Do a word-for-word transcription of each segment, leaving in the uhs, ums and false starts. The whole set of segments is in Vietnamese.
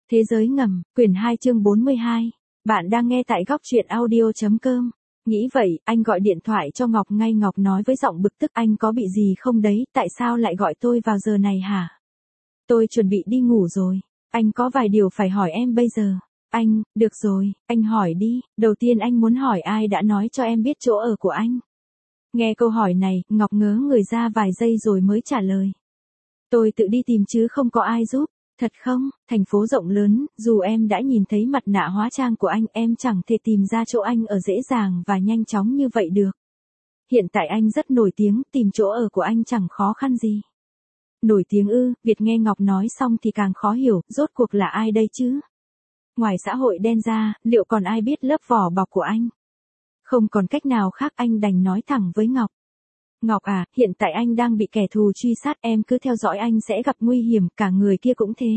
Thế giới ngầm, quyển hai chương bốn mươi hai. Bạn đang nghe tại góc truyện audio chấm com. Nghĩ vậy, anh gọi điện thoại cho Ngọc ngay. Ngọc nói với giọng bực tức: anh có bị gì không đấy, tại sao lại gọi tôi vào giờ này hả? Tôi chuẩn bị đi ngủ rồi. Anh có vài điều phải hỏi em bây giờ. Anh, được rồi, anh hỏi đi. Đầu tiên anh muốn hỏi ai đã nói cho em biết chỗ ở của anh? Nghe câu hỏi này, Ngọc ngớ người ra vài giây rồi mới trả lời. Tôi tự đi tìm chứ không có ai giúp. Thật không? Thành phố rộng lớn, dù em đã nhìn thấy mặt nạ hóa trang của anh, em chẳng thể tìm ra chỗ anh ở dễ dàng và nhanh chóng như vậy được. Hiện tại anh rất nổi tiếng, tìm chỗ ở của anh chẳng khó khăn gì. Nổi tiếng ư? Việt nghe Ngọc nói xong thì càng khó hiểu, rốt cuộc là ai đây chứ? Ngoài xã hội đen ra, liệu còn ai biết lớp vỏ bọc của anh? Không còn cách nào khác, anh đành nói thẳng với Ngọc. Ngọc à, hiện tại anh đang bị kẻ thù truy sát, em cứ theo dõi anh sẽ gặp nguy hiểm, cả người kia cũng thế.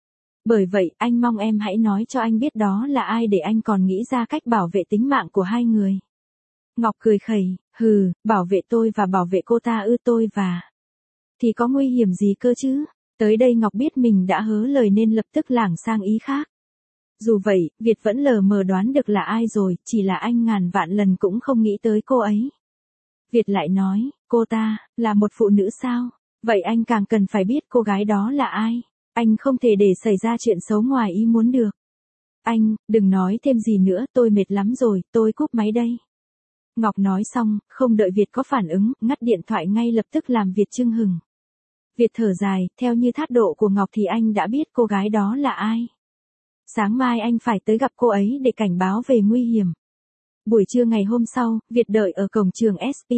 Bởi vậy, anh mong em hãy nói cho anh biết đó là ai để anh còn nghĩ ra cách bảo vệ tính mạng của hai người. Ngọc cười khẩy, hừ, bảo vệ tôi và bảo vệ cô ta ư? Tôi và... Thì có nguy hiểm gì cơ chứ? Tới đây Ngọc biết mình đã hớ lời nên lập tức lảng sang ý khác. Dù vậy, Việt vẫn lờ mờ đoán được là ai rồi, chỉ là anh ngàn vạn lần cũng không nghĩ tới cô ấy. Việt lại nói, cô ta, là một phụ nữ sao? Vậy anh càng cần phải biết cô gái đó là ai. Anh không thể để xảy ra chuyện xấu ngoài ý muốn được. Anh, đừng nói thêm gì nữa, tôi mệt lắm rồi, tôi cúp máy đây. Ngọc nói xong, không đợi Việt có phản ứng, ngắt điện thoại ngay lập tức làm Việt chưng hửng. Việt thở dài, theo như thái độ của Ngọc thì anh đã biết cô gái đó là ai. Sáng mai anh phải tới gặp cô ấy để cảnh báo về nguy hiểm. Buổi trưa ngày hôm sau, Việt đợi ở cổng trường ét pê.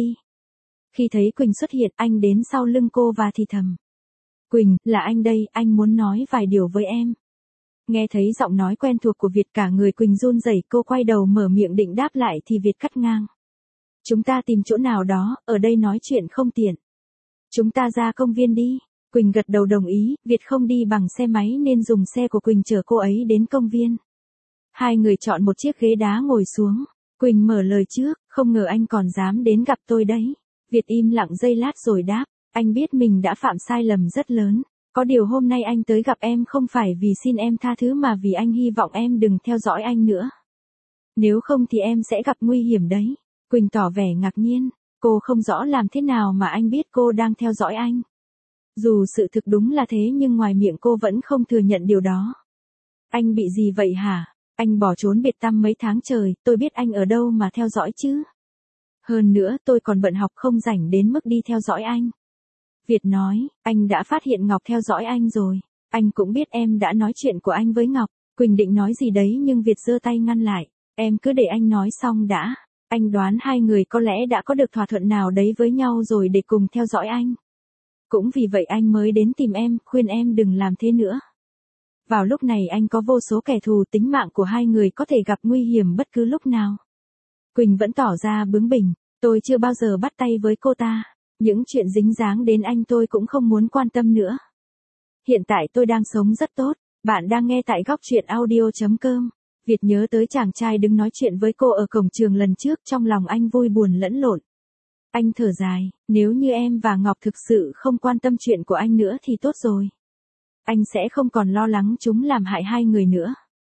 Khi thấy Quỳnh xuất hiện, anh đến sau lưng cô và thì thầm. Quỳnh, là anh đây, anh muốn nói vài điều với em. Nghe thấy giọng nói quen thuộc của Việt, cả người Quỳnh run rẩy, cô quay đầu mở miệng định đáp lại thì Việt cắt ngang. Chúng ta tìm chỗ nào đó, ở đây nói chuyện không tiện. Chúng ta ra công viên đi. Quỳnh gật đầu đồng ý, Việt không đi bằng xe máy nên dùng xe của Quỳnh chở cô ấy đến công viên. Hai người chọn một chiếc ghế đá ngồi xuống. Quỳnh mở lời trước, không ngờ anh còn dám đến gặp tôi đấy. Việt im lặng giây lát rồi đáp, anh biết mình đã phạm sai lầm rất lớn. Có điều hôm nay anh tới gặp em không phải vì xin em tha thứ mà vì anh hy vọng em đừng theo dõi anh nữa. Nếu không thì em sẽ gặp nguy hiểm đấy. Quỳnh tỏ vẻ ngạc nhiên, cô không rõ làm thế nào mà anh biết cô đang theo dõi anh. Dù sự thực đúng là thế nhưng ngoài miệng cô vẫn không thừa nhận điều đó. Anh bị gì vậy hả? Anh bỏ trốn biệt tăm mấy tháng trời, tôi biết anh ở đâu mà theo dõi chứ. Hơn nữa tôi còn bận học không rảnh đến mức đi theo dõi anh. Việt nói, anh đã phát hiện Ngọc theo dõi anh rồi. Anh cũng biết em đã nói chuyện của anh với Ngọc. Quỳnh định nói gì đấy nhưng Việt giơ tay ngăn lại. Em cứ để anh nói xong đã. Anh đoán hai người có lẽ đã có được thỏa thuận nào đấy với nhau rồi để cùng theo dõi anh. Cũng vì vậy anh mới đến tìm em, khuyên em đừng làm thế nữa. Vào lúc này anh có vô số kẻ thù, tính mạng của hai người có thể gặp nguy hiểm bất cứ lúc nào. Quỳnh vẫn tỏ ra bướng bỉnh, tôi chưa bao giờ bắt tay với cô ta. Những chuyện dính dáng đến anh tôi cũng không muốn quan tâm nữa. Hiện tại tôi đang sống rất tốt, bạn đang nghe tại góc truyện audio chấm com. Việt nhớ tới chàng trai đứng nói chuyện với cô ở cổng trường lần trước, trong lòng anh vui buồn lẫn lộn. Anh thở dài, nếu như em và Ngọc thực sự không quan tâm chuyện của anh nữa thì tốt rồi. Anh sẽ không còn lo lắng chúng làm hại hai người nữa.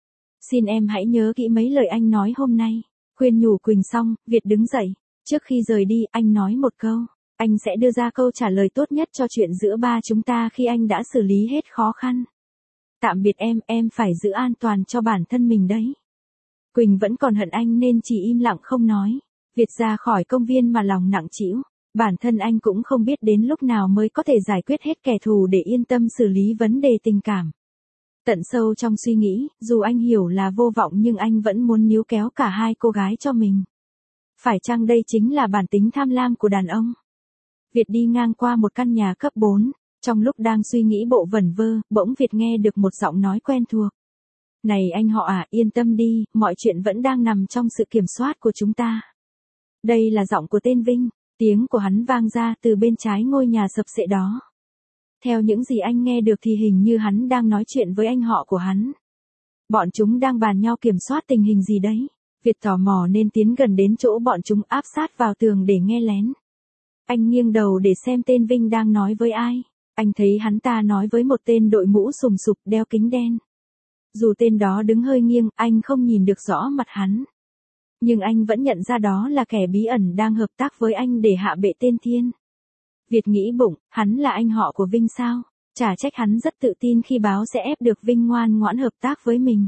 Xin em hãy nhớ kỹ mấy lời anh nói hôm nay. Khuyên nhủ Quỳnh xong, Việt đứng dậy. Trước khi rời đi, anh nói một câu. Anh sẽ đưa ra câu trả lời tốt nhất cho chuyện giữa ba chúng ta khi anh đã xử lý hết khó khăn. Tạm biệt em, em phải giữ an toàn cho bản thân mình đấy. Quỳnh vẫn còn hận anh nên chỉ im lặng không nói. Việt ra khỏi công viên mà lòng nặng trĩu. Bản thân anh cũng không biết đến lúc nào mới có thể giải quyết hết kẻ thù để yên tâm xử lý vấn đề tình cảm. Tận sâu trong suy nghĩ, dù anh hiểu là vô vọng nhưng anh vẫn muốn níu kéo cả hai cô gái cho mình. Phải chăng đây chính là bản tính tham lam của đàn ông? Việt đi ngang qua một căn nhà cấp bốn, trong lúc đang suy nghĩ bộ vẩn vơ, bỗng Việt nghe được một giọng nói quen thuộc. Này anh họ à, yên tâm đi, mọi chuyện vẫn đang nằm trong sự kiểm soát của chúng ta. Đây là giọng của tên Vinh, tiếng của hắn vang ra từ bên trái ngôi nhà sập sệ đó. Theo những gì anh nghe được thì hình như hắn đang nói chuyện với anh họ của hắn. Bọn chúng đang bàn nhau kiểm soát tình hình gì đấy. Việt tò mò nên tiến gần đến chỗ bọn chúng áp sát vào tường để nghe lén. Anh nghiêng đầu để xem tên Vinh đang nói với ai. Anh thấy hắn ta nói với một tên đội mũ sùm sụp đeo kính đen. Dù tên đó đứng hơi nghiêng, anh không nhìn được rõ mặt hắn. Nhưng anh vẫn nhận ra đó là kẻ bí ẩn đang hợp tác với anh để hạ bệ tên Thiên. Việt nghĩ bụng, hắn là anh họ của Vinh sao? Chả trách hắn rất tự tin khi báo sẽ ép được Vinh ngoan ngoãn hợp tác với mình.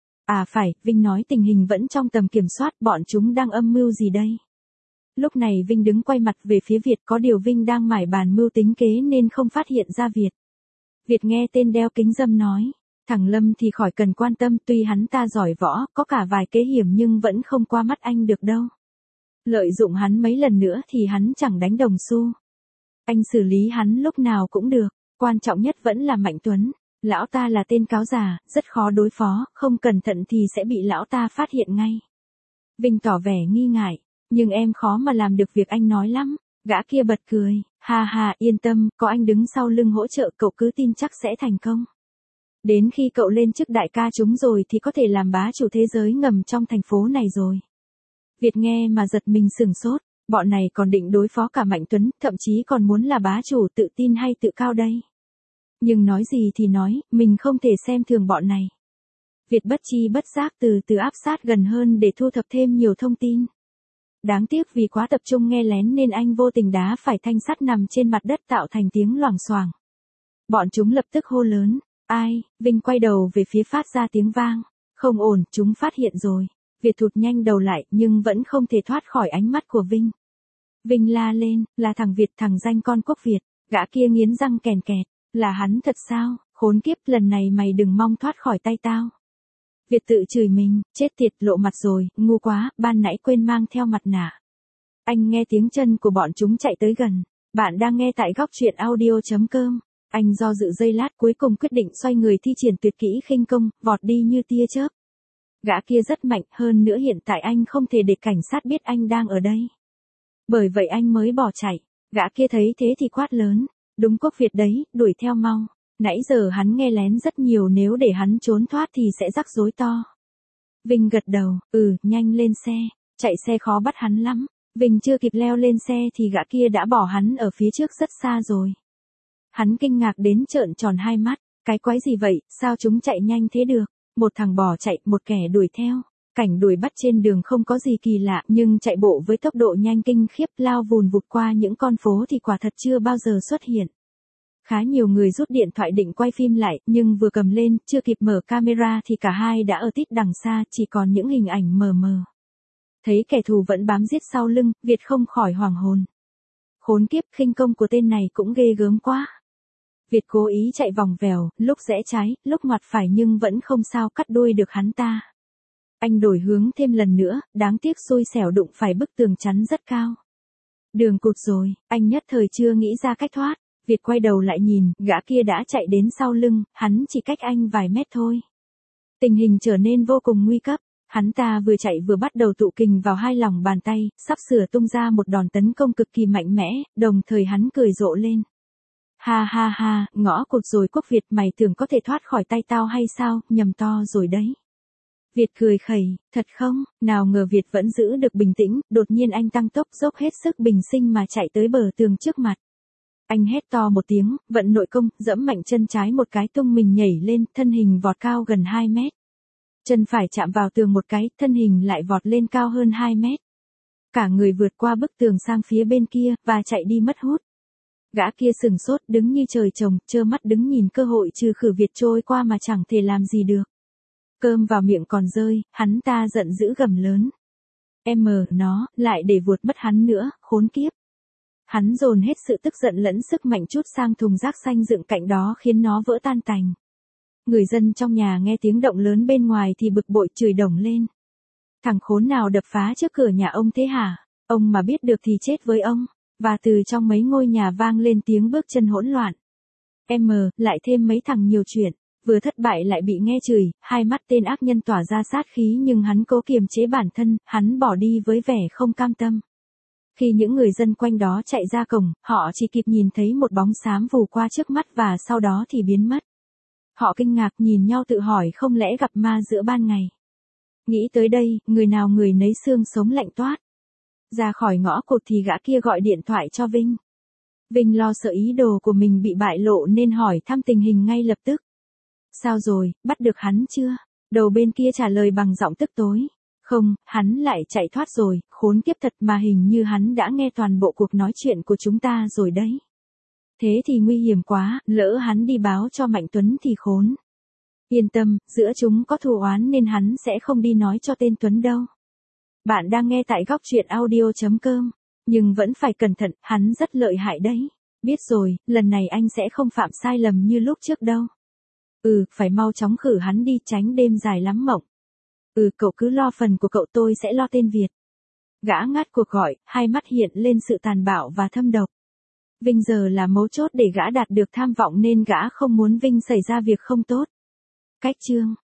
À phải, Vinh nói tình hình vẫn trong tầm kiểm soát, bọn chúng đang âm mưu gì đây? Lúc này Vinh đứng quay mặt về phía Việt, có điều Vinh đang mải bàn mưu tính kế nên không phát hiện ra Việt. Việt nghe tên đeo kính râm nói, thằng Lâm thì khỏi cần quan tâm, tuy hắn ta giỏi võ, có cả vài kế hiểm nhưng vẫn không qua mắt anh được đâu. Lợi dụng hắn mấy lần nữa thì hắn chẳng đánh đồng xu. Anh xử lý hắn lúc nào cũng được, quan trọng nhất vẫn là Mạnh Tuấn. Lão ta là tên cáo già, rất khó đối phó, không cẩn thận thì sẽ bị lão ta phát hiện ngay. Vinh tỏ vẻ nghi ngại, nhưng em khó mà làm được việc anh nói lắm. Gã kia bật cười, ha ha, yên tâm, có anh đứng sau lưng hỗ trợ cậu cứ tin chắc sẽ thành công. Đến khi cậu lên chức đại ca chúng rồi thì có thể làm bá chủ thế giới ngầm trong thành phố này rồi. Việt nghe mà giật mình sửng sốt, bọn này còn định đối phó cả Mạnh Tuấn, thậm chí còn muốn là bá chủ, tự tin hay tự cao đây. Nhưng nói gì thì nói, mình không thể xem thường bọn này. Việt bất chi bất giác từ từ áp sát gần hơn để thu thập thêm nhiều thông tin. Đáng tiếc vì quá tập trung nghe lén nên anh vô tình đá phải thanh sắt nằm trên mặt đất tạo thành tiếng loảng xoảng. Bọn chúng lập tức hô lớn, ai? Vinh quay đầu về phía phát ra tiếng vang. Không ổn, chúng phát hiện rồi. Việt thụt nhanh đầu lại nhưng vẫn không thể thoát khỏi ánh mắt của Vinh. Vinh la lên, là thằng Việt, thằng danh con quốc Việt. Gã kia nghiến răng kèn kẹt, là hắn thật sao? Khốn kiếp, lần này mày đừng mong thoát khỏi tay tao. Việt tự chửi mình, chết tiệt, lộ mặt rồi, ngu quá, ban nãy quên mang theo mặt nạ. Anh nghe tiếng chân của bọn chúng chạy tới gần. Bạn đang nghe tại góc truyện audio chấm com. Anh do dự giây lát cuối cùng quyết định xoay người thi triển tuyệt kỹ khinh công, vọt đi như tia chớp. Gã kia rất mạnh, hơn nữa hiện tại anh không thể để cảnh sát biết anh đang ở đây. Bởi vậy anh mới bỏ chạy. Gã kia thấy thế thì quát lớn, đúng quốc Việt đấy, đuổi theo mau. Nãy giờ hắn nghe lén rất nhiều, nếu để hắn trốn thoát thì sẽ rắc rối to. Vinh gật đầu, ừ, nhanh lên xe, chạy xe khó bắt hắn lắm. Vinh chưa kịp leo lên xe thì gã kia đã bỏ hắn ở phía trước rất xa rồi. Hắn kinh ngạc đến trợn tròn hai mắt, cái quái gì vậy, sao chúng chạy nhanh thế được? Một thằng bỏ chạy, một kẻ đuổi theo. Cảnh đuổi bắt trên đường không có gì kỳ lạ, nhưng chạy bộ với tốc độ nhanh kinh khiếp, lao vùn vụt qua những con phố thì quả thật chưa bao giờ xuất hiện. Khá nhiều người rút điện thoại định quay phim lại, nhưng vừa cầm lên, chưa kịp mở camera thì cả hai đã ở tít đằng xa, chỉ còn những hình ảnh mờ mờ. Thấy kẻ thù vẫn bám giết sau lưng, Việt không khỏi hoảng hồn. Khốn kiếp, khinh công của tên này cũng ghê gớm quá. Việt cố ý chạy vòng vèo, lúc rẽ trái, lúc ngoặt phải nhưng vẫn không sao cắt đuôi được hắn ta. Anh đổi hướng thêm lần nữa, đáng tiếc xui xẻo đụng phải bức tường chắn rất cao. Đường cụt rồi, anh nhất thời chưa nghĩ ra cách thoát. Việt quay đầu lại nhìn, gã kia đã chạy đến sau lưng, hắn chỉ cách anh vài mét thôi. Tình hình trở nên vô cùng nguy cấp, hắn ta vừa chạy vừa bắt đầu tụ kình vào hai lòng bàn tay, sắp sửa tung ra một đòn tấn công cực kỳ mạnh mẽ, đồng thời hắn cười rộ lên. Ha ha ha, ngõ cụt rồi quốc Việt, mày tưởng có thể thoát khỏi tay tao hay sao, nhầm to rồi đấy. Việt cười khẩy, thật không, nào ngờ Việt vẫn giữ được bình tĩnh, đột nhiên anh tăng tốc dốc hết sức bình sinh mà chạy tới bờ tường trước mặt. Anh hét to một tiếng, vận nội công, dẫm mạnh chân trái một cái tung mình nhảy lên, thân hình vọt cao gần hai mét. Chân phải chạm vào tường một cái, thân hình lại vọt lên cao hơn hai mét. Cả người vượt qua bức tường sang phía bên kia, và chạy đi mất hút. Gã kia sừng sốt, đứng như trời trồng, trơ mắt đứng nhìn cơ hội trừ khử Việt trôi qua mà chẳng thể làm gì được. Cơm vào miệng còn rơi, hắn ta giận dữ gầm lớn. Em mờ nó, lại để vuột mất hắn nữa, khốn kiếp. Hắn dồn hết sự tức giận lẫn sức mạnh chút sang thùng rác xanh dựng cạnh đó khiến nó vỡ tan tành. Người dân trong nhà nghe tiếng động lớn bên ngoài thì bực bội chửi đồng lên. Thằng khốn nào đập phá trước cửa nhà ông thế hả? Ông mà biết được thì chết với ông. Và từ trong mấy ngôi nhà vang lên tiếng bước chân hỗn loạn. Em mờ, lại thêm mấy thằng nhiều chuyện. Vừa thất bại lại bị nghe chửi, hai mắt tên ác nhân tỏa ra sát khí nhưng hắn cố kiềm chế bản thân, hắn bỏ đi với vẻ không cam tâm. Khi những người dân quanh đó chạy ra cổng, họ chỉ kịp nhìn thấy một bóng xám vù qua trước mắt và sau đó thì biến mất. Họ kinh ngạc nhìn nhau tự hỏi không lẽ gặp ma giữa ban ngày. Nghĩ tới đây, người nào người nấy xương sống lạnh toát. Ra khỏi ngõ cụt thì gã kia gọi điện thoại cho Vinh. Vinh lo sợ ý đồ của mình bị bại lộ nên hỏi thăm tình hình ngay lập tức. Sao rồi, bắt được hắn chưa? Đầu bên kia trả lời bằng giọng tức tối. Không, hắn lại chạy thoát rồi, khốn kiếp thật mà hình như hắn đã nghe toàn bộ cuộc nói chuyện của chúng ta rồi đấy. Thế thì nguy hiểm quá, lỡ hắn đi báo cho Mạnh Tuấn thì khốn. Yên tâm, giữa chúng có thù oán nên hắn sẽ không đi nói cho tên Tuấn đâu. Bạn đang nghe tại góc truyện audio.com, nhưng vẫn phải cẩn thận, hắn rất lợi hại đấy. Biết rồi, lần này anh sẽ không phạm sai lầm như lúc trước đâu. Ừ, phải mau chóng khử hắn đi tránh đêm dài lắm mộng. Ừ, cậu cứ lo phần của cậu, tôi sẽ lo tên Việt. Gã ngắt cuộc gọi, hai mắt hiện lên sự tàn bạo và thâm độc. Vinh giờ là mấu chốt để gã đạt được tham vọng nên gã không muốn Vinh xảy ra việc không tốt. Cách chương